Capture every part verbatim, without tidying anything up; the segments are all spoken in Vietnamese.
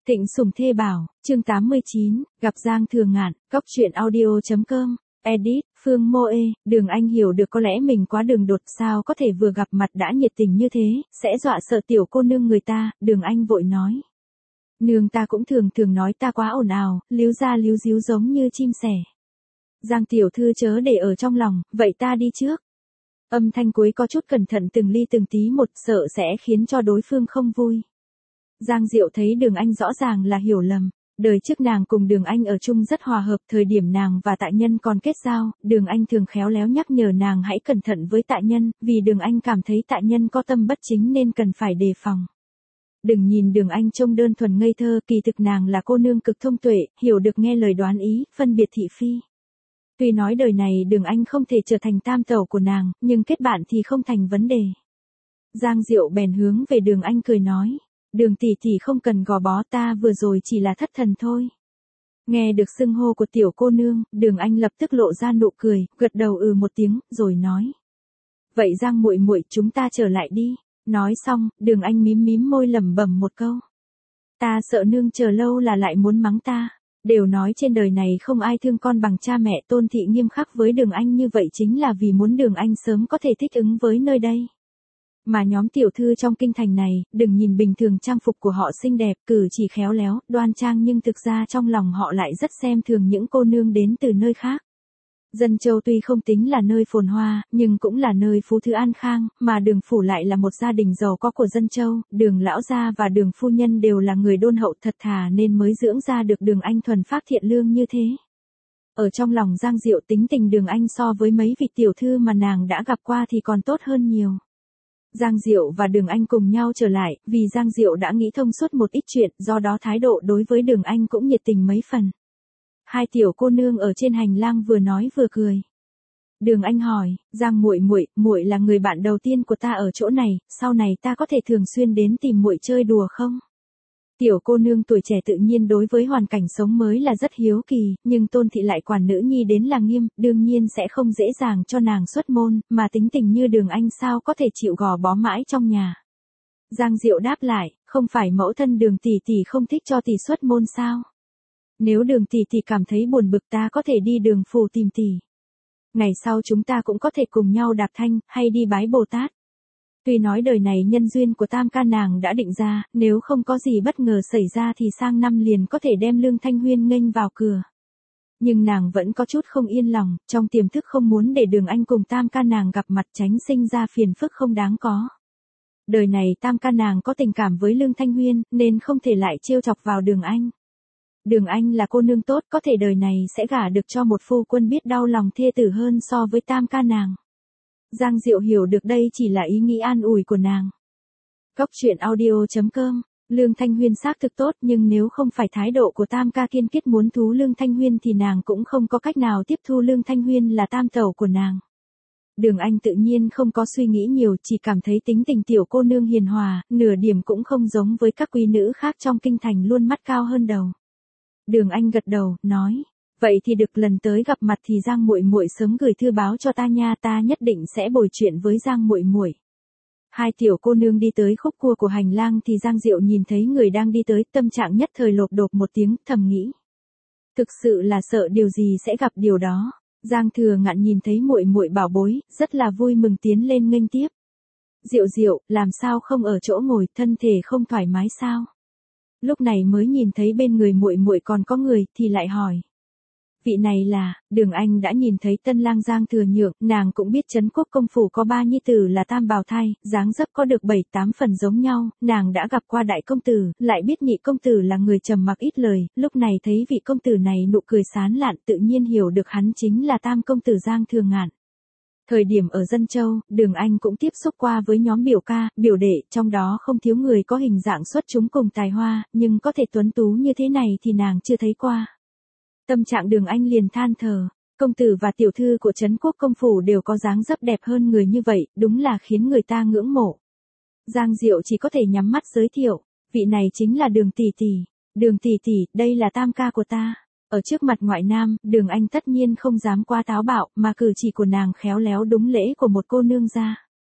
Thịnh Sủng Thê Bảo, chương tám mươi chín, gặp Giang Thừa Ngạn, Cóc truyện audio.com, edit, Phương Mô Ê, Đường Anh hiểu được có lẽ mình quá đường đột, sao có thể vừa gặp mặt đã nhiệt tình như thế, sẽ dọa sợ tiểu cô nương người ta. Đường Anh vội nói. Nương ta cũng thường thường nói ta quá ồn ào, líu ra líu díu giống như chim sẻ. Giang tiểu thư chớ để ở trong lòng, vậy ta đi trước. Âm thanh cuối có chút cẩn thận từng ly từng tí một, sợ sẽ khiến cho đối phương không vui. Giang Diệu thấy Đường Anh rõ ràng là hiểu lầm. Đời trước nàng cùng Đường Anh ở chung rất hòa hợp, thời điểm nàng và Tạ Nhân còn kết giao, Đường Anh thường khéo léo nhắc nhở nàng hãy cẩn thận với Tạ Nhân, vì Đường Anh cảm thấy Tạ Nhân có tâm bất chính nên cần phải đề phòng. Đừng nhìn Đường Anh trông đơn thuần ngây thơ, kỳ thực nàng là cô nương cực thông tuệ, hiểu được nghe lời đoán ý, phân biệt thị phi. Tuy nói đời này Đường Anh không thể trở thành tam tẩu của nàng, nhưng kết bạn thì không thành vấn đề. Giang Diệu bèn hướng về Đường Anh cười nói. Đường tỷ tỷ không cần gò bó, ta vừa rồi chỉ là thất thần thôi. Nghe được xưng hô của tiểu cô nương, Đường Anh lập tức lộ ra nụ cười, gật đầu ừ một tiếng, rồi nói. Vậy Giang muội muội, chúng ta trở lại đi. Nói xong, Đường Anh mím mím môi lẩm bẩm một câu. Ta sợ nương chờ lâu là lại muốn mắng ta. Đều nói trên đời này không ai thương con bằng cha mẹ, Tôn thị nghiêm khắc với Đường Anh như vậy chính là vì muốn Đường Anh sớm có thể thích ứng với nơi đây. Mà nhóm tiểu thư trong kinh thành này, đừng nhìn bình thường trang phục của họ xinh đẹp, cử chỉ khéo léo, đoan trang, nhưng thực ra trong lòng họ lại rất xem thường những cô nương đến từ nơi khác. Dân Châu tuy không tính là nơi phồn hoa, nhưng cũng là nơi phú thứ an khang, mà Đường phủ lại là một gia đình giàu có của Dân Châu, Đường lão gia và Đường phu nhân đều là người đôn hậu thật thà nên mới dưỡng ra được Đường Anh thuần phác thiện lương như thế. Ở trong lòng Giang Diệu, tính tình Đường Anh so với mấy vị tiểu thư mà nàng đã gặp qua thì còn tốt hơn nhiều. Giang Diệu và Đường Anh cùng nhau trở lại, vì Giang Diệu đã nghĩ thông suốt một ít chuyện, do đó thái độ đối với Đường Anh cũng nhiệt tình mấy phần. Hai tiểu cô nương ở trên hành lang vừa nói vừa cười. Đường Anh hỏi, Giang muội muội, muội là người bạn đầu tiên của ta ở chỗ này, sau này ta có thể thường xuyên đến tìm muội chơi đùa không? Tiểu cô nương tuổi trẻ tự nhiên đối với hoàn cảnh sống mới là rất hiếu kỳ, nhưng Tôn thị lại quản nữ nhi đến là nghiêm, đương nhiên sẽ không dễ dàng cho nàng xuất môn, mà tính tình như Đường Anh sao có thể chịu gò bó mãi trong nhà. Giang Diệu đáp lại, không phải mẫu thân Đường tỷ tỷ không thích cho tỷ xuất môn sao? Nếu Đường tỷ tỷ cảm thấy buồn bực, ta có thể đi Đường phủ tìm tỷ. Ngày sau chúng ta cũng có thể cùng nhau đạp thanh, hay đi bái Bồ Tát. Tuy nói đời này nhân duyên của tam ca nàng đã định ra, nếu không có gì bất ngờ xảy ra thì sang năm liền có thể đem Lương Thanh Huyên nghênh vào cửa. Nhưng nàng vẫn có chút không yên lòng, trong tiềm thức không muốn để Đường Anh cùng tam ca nàng gặp mặt, tránh sinh ra phiền phức không đáng có. Đời này tam ca nàng có tình cảm với Lương Thanh Huyên, nên không thể lại trêu chọc vào Đường Anh. Đường Anh là cô nương tốt, có thể đời này sẽ gả được cho một phu quân biết đau lòng thê tử hơn so với tam ca nàng. Giang Diệu hiểu được đây chỉ là ý nghĩ an ủi của nàng. Cóc truyện audio.com, Lương Thanh Huyên xác thực tốt, nhưng nếu không phải thái độ của tam ca kiên quyết muốn thú Lương Thanh Huyên thì nàng cũng không có cách nào tiếp thu Lương Thanh Huyên là tam tẩu của nàng. Đường Anh tự nhiên không có suy nghĩ nhiều, chỉ cảm thấy tính tình tiểu cô nương hiền hòa, nửa điểm cũng không giống với các quý nữ khác trong kinh thành luôn mắt cao hơn đầu. Đường Anh gật đầu, nói. Vậy thì được, lần tới gặp mặt thì Giang muội muội sớm gửi thư báo cho ta nha, ta nhất định sẽ bồi chuyện với Giang muội muội. Hai tiểu cô nương đi tới khúc cua của hành lang thì Giang Diệu nhìn thấy người đang đi tới, tâm trạng nhất thời lộp đột một tiếng, thầm nghĩ. Thực sự là sợ điều gì sẽ gặp điều đó. Giang Thừa Ngạn nhìn thấy muội muội bảo bối, rất là vui mừng tiến lên nghênh tiếp. Diệu Diệu, làm sao không ở chỗ ngồi, thân thể không thoải mái sao? Lúc này mới nhìn thấy bên người muội muội còn có người thì lại hỏi. Vị này là, Đường Anh đã nhìn thấy tân lang Giang Thừa Nhượng, nàng cũng biết Trấn Quốc công phủ có ba nhi tử là tam bào thai, dáng dấp có được bảy tám phần giống nhau, nàng đã gặp qua đại công tử, lại biết nhị công tử là người trầm mặc ít lời, lúc này thấy vị công tử này nụ cười sán lạn, tự nhiên hiểu được hắn chính là tam công tử Giang Thừa Ngạn. Thời điểm ở Dân Châu, Đường Anh cũng tiếp xúc qua với nhóm biểu ca, biểu đệ, trong đó không thiếu người có hình dạng xuất chúng cùng tài hoa, nhưng có thể tuấn tú như thế này thì nàng chưa thấy qua. Tâm trạng Đường Anh liền than thở, công tử và tiểu thư của Trấn Quốc công phủ đều có dáng dấp đẹp hơn người như vậy, đúng là khiến người ta ngưỡng mộ. Giang Diệu chỉ có thể nhắm mắt giới thiệu, vị này chính là Đường tỷ tỷ. Đường tỷ tỷ, đây là tam ca của ta. Ở trước mặt ngoại nam, Đường Anh tất nhiên không dám quá táo bạo, mà cử chỉ của nàng khéo léo đúng lễ của một cô nương gia.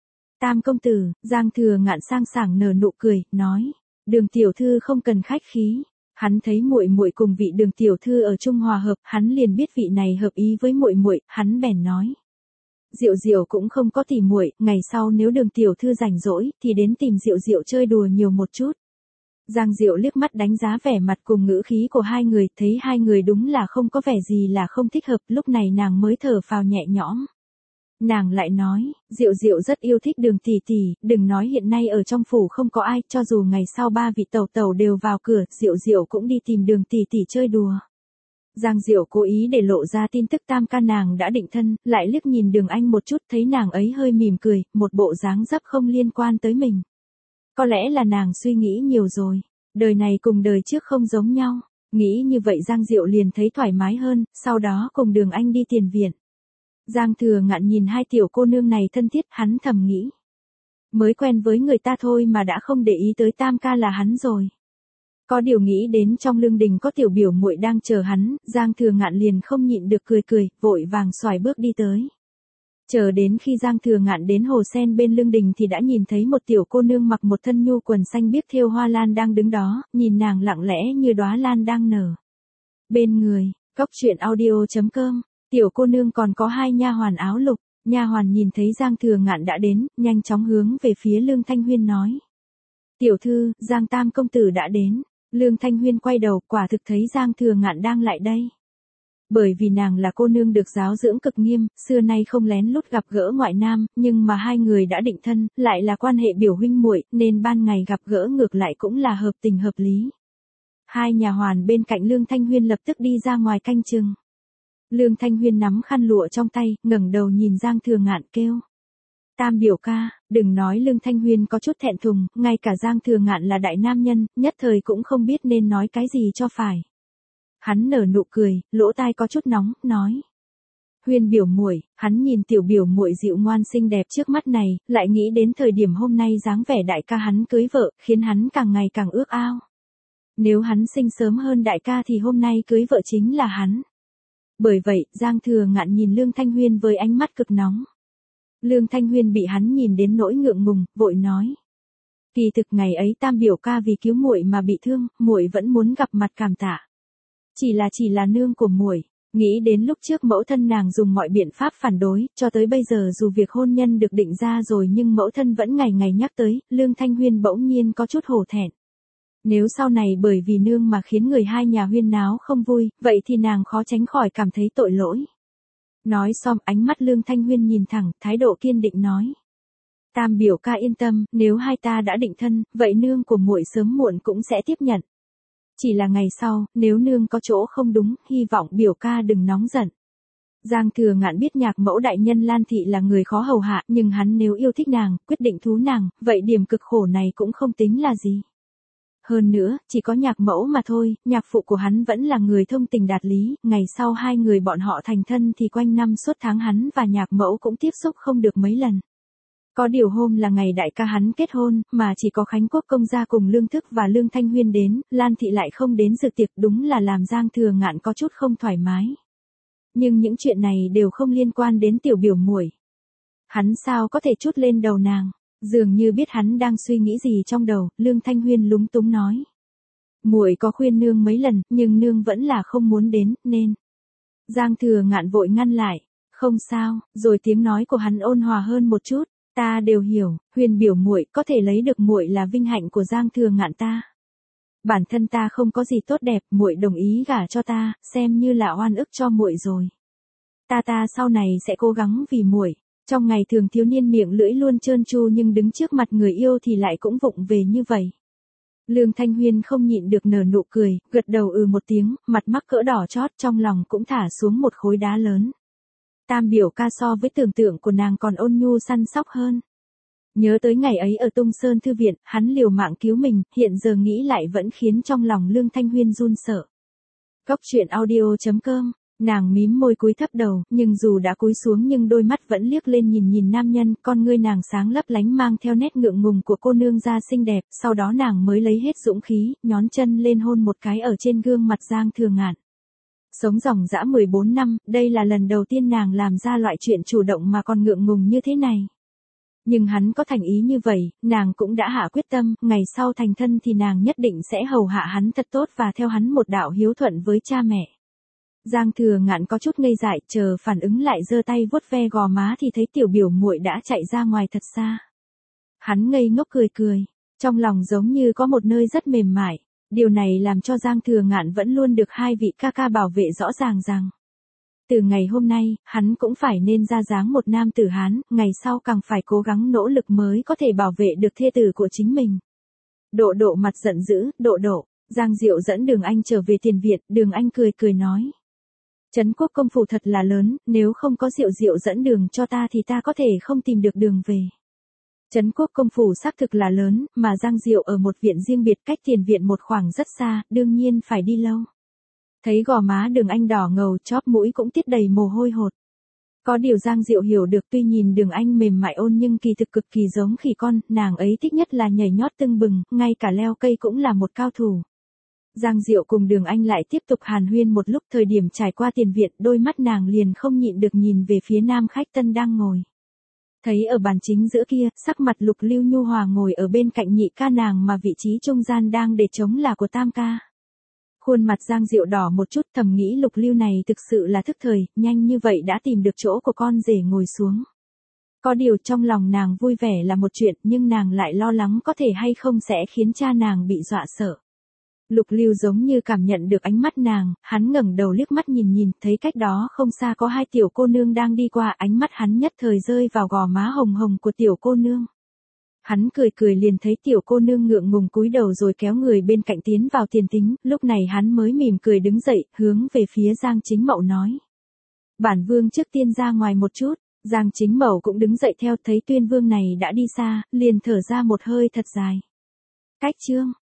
Tam công tử, Giang Thừa Ngạn sang sảng nở nụ cười, nói, Đường tiểu thư không cần khách khí. Hắn thấy muội muội cùng vị Đường tiểu thư ở chung hòa hợp, hắn liền biết vị này hợp ý với muội muội, hắn bèn nói: "Diệu Diệu cũng không có tỉ muội, ngày sau nếu Đường tiểu thư rảnh rỗi thì đến tìm Diệu Diệu chơi đùa nhiều một chút." Giang Diệu liếc mắt đánh giá vẻ mặt cùng ngữ khí của hai người, thấy hai người đúng là không có vẻ gì là không thích hợp, lúc này nàng mới thở phào nhẹ nhõm. Nàng lại nói: "Diệu Diệu rất yêu thích Đường tỷ tỷ, đừng nói hiện nay ở trong phủ không có ai, cho dù ngày sau ba vị tẩu tẩu đều vào cửa, Diệu Diệu cũng đi tìm Đường tỷ tỷ chơi đùa." Giang Diệu cố ý để lộ ra tin tức tam ca nàng đã định thân, lại liếc nhìn Đường Anh một chút, thấy nàng ấy hơi mỉm cười, một bộ dáng dấp không liên quan tới mình. Có lẽ là nàng suy nghĩ nhiều rồi, đời này cùng đời trước không giống nhau. Nghĩ như vậy Giang Diệu liền thấy thoải mái hơn, sau đó cùng Đường Anh đi tiền viện. Giang Thừa Ngạn nhìn hai tiểu cô nương này thân thiết, hắn thầm nghĩ. Mới quen với người ta thôi mà đã không để ý tới tam ca là hắn rồi. Có điều nghĩ đến trong lương đình có tiểu biểu muội đang chờ hắn, Giang Thừa Ngạn liền không nhịn được cười cười, vội vàng xoài bước đi tới. Chờ đến khi Giang Thừa Ngạn đến hồ sen bên lương đình thì đã nhìn thấy một tiểu cô nương mặc một thân nhu quần xanh biếc thêu hoa lan đang đứng đó, nhìn nàng lặng lẽ như đóa lan đang nở. Bên người, cốc truyện audio chấm com, tiểu cô nương còn có hai nha hoàn áo lục, nha hoàn nhìn thấy Giang Thừa Ngạn đã đến, nhanh chóng hướng về phía Lương Thanh Huyên nói: "Tiểu thư, Giang Tam công tử đã đến." Lương Thanh Huyên quay đầu, quả thực thấy Giang Thừa Ngạn đang lại đây. Bởi vì nàng là cô nương được giáo dưỡng cực nghiêm, xưa nay không lén lút gặp gỡ ngoại nam, nhưng mà hai người đã định thân, lại là quan hệ biểu huynh muội, nên ban ngày gặp gỡ ngược lại cũng là hợp tình hợp lý. Hai nhà hoàn bên cạnh Lương Thanh Huyên lập tức đi ra ngoài canh chừng. Lương Thanh Huyên nắm khăn lụa trong tay, ngẩng đầu nhìn Giang Thừa Ngạn kêu: "Tam biểu ca." Đừng nói Lương Thanh Huyên có chút thẹn thùng, ngay cả Giang Thừa Ngạn là đại nam nhân, nhất thời cũng không biết nên nói cái gì cho phải. Hắn nở nụ cười, lỗ tai có chút nóng, nói: "Huyên biểu muội." Hắn nhìn tiểu biểu muội dịu ngoan xinh đẹp trước mắt này, lại nghĩ đến thời điểm hôm nay dáng vẻ đại ca hắn cưới vợ, khiến hắn càng ngày càng ước ao. Nếu hắn sinh sớm hơn đại ca thì hôm nay cưới vợ chính là hắn. Bởi vậy, Giang Thừa Ngạn nhìn Lương Thanh Huyên với ánh mắt cực nóng. Lương Thanh Huyên bị hắn nhìn đến nỗi ngượng ngùng, vội nói: "Kỳ thực ngày ấy Tam biểu ca vì cứu muội mà bị thương, muội vẫn muốn gặp mặt cảm tạ. Chỉ là chỉ là nương của muội." Nghĩ đến lúc trước mẫu thân nàng dùng mọi biện pháp phản đối, cho tới bây giờ dù việc hôn nhân được định ra rồi nhưng mẫu thân vẫn ngày ngày nhắc tới, Lương Thanh Huyên bỗng nhiên có chút hổ thẹn. Nếu sau này bởi vì nương mà khiến người hai nhà huyên náo không vui, vậy thì nàng khó tránh khỏi cảm thấy tội lỗi. Nói xong, ánh mắt Lương Thanh Huyên nhìn thẳng, thái độ kiên định nói: "Tam biểu ca yên tâm, nếu hai ta đã định thân, vậy nương của muội sớm muộn cũng sẽ tiếp nhận. Chỉ là ngày sau, nếu nương có chỗ không đúng, hy vọng biểu ca đừng nóng giận." Giang Thừa Ngạn biết nhạc mẫu đại nhân Lan Thị là người khó hầu hạ, nhưng hắn nếu yêu thích nàng, quyết định thú nàng, vậy điểm cực khổ này cũng không tính là gì. Hơn nữa, chỉ có nhạc mẫu mà thôi, nhạc phụ của hắn vẫn là người thông tình đạt lý, ngày sau hai người bọn họ thành thân thì quanh năm suốt tháng hắn và nhạc mẫu cũng tiếp xúc không được mấy lần. Có điều hôm là ngày đại ca hắn kết hôn, mà chỉ có Khánh Quốc công gia cùng Lương Thức và Lương Thanh Huyên đến, Lan Thị lại không đến dự tiệc, đúng là làm Giang Thừa Ngạn có chút không thoải mái. Nhưng những chuyện này đều không liên quan đến tiểu biểu muội. Hắn sao có thể trút lên đầu nàng? Dường như biết hắn đang suy nghĩ gì trong đầu, Lương Thanh Huyên lúng túng nói: "Muội có khuyên nương mấy lần, nhưng nương vẫn là không muốn đến, nên." Giang Thừa Ngạn vội ngăn lại: "Không sao." Rồi tiếng nói của hắn ôn hòa hơn một chút: "Ta đều hiểu, Huyên biểu muội có thể lấy được muội là vinh hạnh của Giang Thừa Ngạn ta. Bản thân ta không có gì tốt đẹp, muội đồng ý gả cho ta, xem như là oan ức cho muội rồi. Ta ta sau này sẽ cố gắng vì muội." Trong ngày thường thiếu niên miệng lưỡi luôn trơn tru nhưng đứng trước mặt người yêu thì lại cũng vụng về như vậy. Lương Thanh Huyên không nhịn được nở nụ cười, gật đầu ừ một tiếng, mặt mắc cỡ đỏ chót, trong lòng cũng thả xuống một khối đá lớn. Tam biểu ca so với tưởng tượng của nàng còn ôn nhu săn sóc hơn. Nhớ tới ngày ấy ở Tung Sơn Thư Viện, hắn liều mạng cứu mình, hiện giờ nghĩ lại vẫn khiến trong lòng Lương Thanh Huyên run sợ. Cốc truyện audio chấm com. Nàng mím môi cúi thấp đầu, nhưng dù đã cúi xuống nhưng đôi mắt vẫn liếc lên nhìn nhìn nam nhân, con ngươi nàng sáng lấp lánh mang theo nét ngượng ngùng của cô nương da xinh đẹp, sau đó nàng mới lấy hết dũng khí, nhón chân lên hôn một cái ở trên gương mặt Giang Thừa Ngạn. Sống dòng dã mười bốn năm, đây là lần đầu tiên nàng làm ra loại chuyện chủ động mà còn ngượng ngùng như thế này. Nhưng hắn có thành ý như vậy, nàng cũng đã hạ quyết tâm, ngày sau thành thân thì nàng nhất định sẽ hầu hạ hắn thật tốt và theo hắn một đạo hiếu thuận với cha mẹ. Giang Thừa Ngạn có chút ngây dại, chờ phản ứng lại giơ tay vuốt ve gò má thì thấy tiểu biểu muội đã chạy ra ngoài thật xa. Hắn ngây ngốc cười cười, trong lòng giống như có một nơi rất mềm mại, điều này làm cho Giang Thừa Ngạn vẫn luôn được hai vị ca ca bảo vệ rõ ràng rằng. Từ ngày hôm nay, hắn cũng phải nên ra dáng một nam tử Hán, ngày sau càng phải cố gắng nỗ lực mới có thể bảo vệ được thê tử của chính mình. Độ Độ mặt giận dữ, Độ Độ, Giang Diệu dẫn Đường Anh trở về tiền viện, Đường Anh cười cười nói. Trấn Quốc công phủ thật là lớn, nếu không có Diệu Diệu dẫn đường cho ta thì ta có thể không tìm được đường về. Trấn Quốc công phủ xác thực là lớn, mà Giang Diệu ở một viện riêng biệt cách tiền viện một khoảng rất xa, đương nhiên phải đi lâu. Thấy gò má Đường Anh đỏ ngầu, chóp mũi cũng tiết đầy mồ hôi hột. Có điều Giang Diệu hiểu được, tuy nhìn Đường Anh mềm mại ôn nhưng kỳ thực cực kỳ giống khỉ con, nàng ấy thích nhất là nhảy nhót tưng bừng, ngay cả leo cây cũng là một cao thủ. Giang Diệu cùng Đường Anh lại tiếp tục hàn huyên một lúc, thời điểm trải qua tiền viện, đôi mắt nàng liền không nhịn được nhìn về phía nam khách tân đang ngồi. Thấy ở bàn chính giữa kia, sắc mặt Lục Lưu nhu hòa ngồi ở bên cạnh nhị ca nàng mà vị trí trung gian đang để trống là của tam ca. Khuôn mặt Giang Diệu đỏ một chút, thầm nghĩ Lục Lưu này thực sự là thức thời, nhanh như vậy đã tìm được chỗ của con rể ngồi xuống. Có điều trong lòng nàng vui vẻ là một chuyện, nhưng nàng lại lo lắng có thể hay không sẽ khiến cha nàng bị dọa sợ. Lục Lưu giống như cảm nhận được ánh mắt nàng, hắn ngẩng đầu liếc mắt nhìn nhìn, thấy cách đó không xa có hai tiểu cô nương đang đi qua, ánh mắt hắn nhất thời rơi vào gò má hồng hồng của tiểu cô nương. Hắn cười cười liền thấy tiểu cô nương ngượng ngùng cúi đầu rồi kéo người bên cạnh tiến vào tiền tính, lúc này hắn mới mỉm cười đứng dậy, hướng về phía Giang Chính Mậu nói. Bản vương trước tiên ra ngoài một chút, Giang Chính Mậu cũng đứng dậy theo, thấy Tuyên Vương này đã đi xa, liền thở ra một hơi thật dài. Cách chương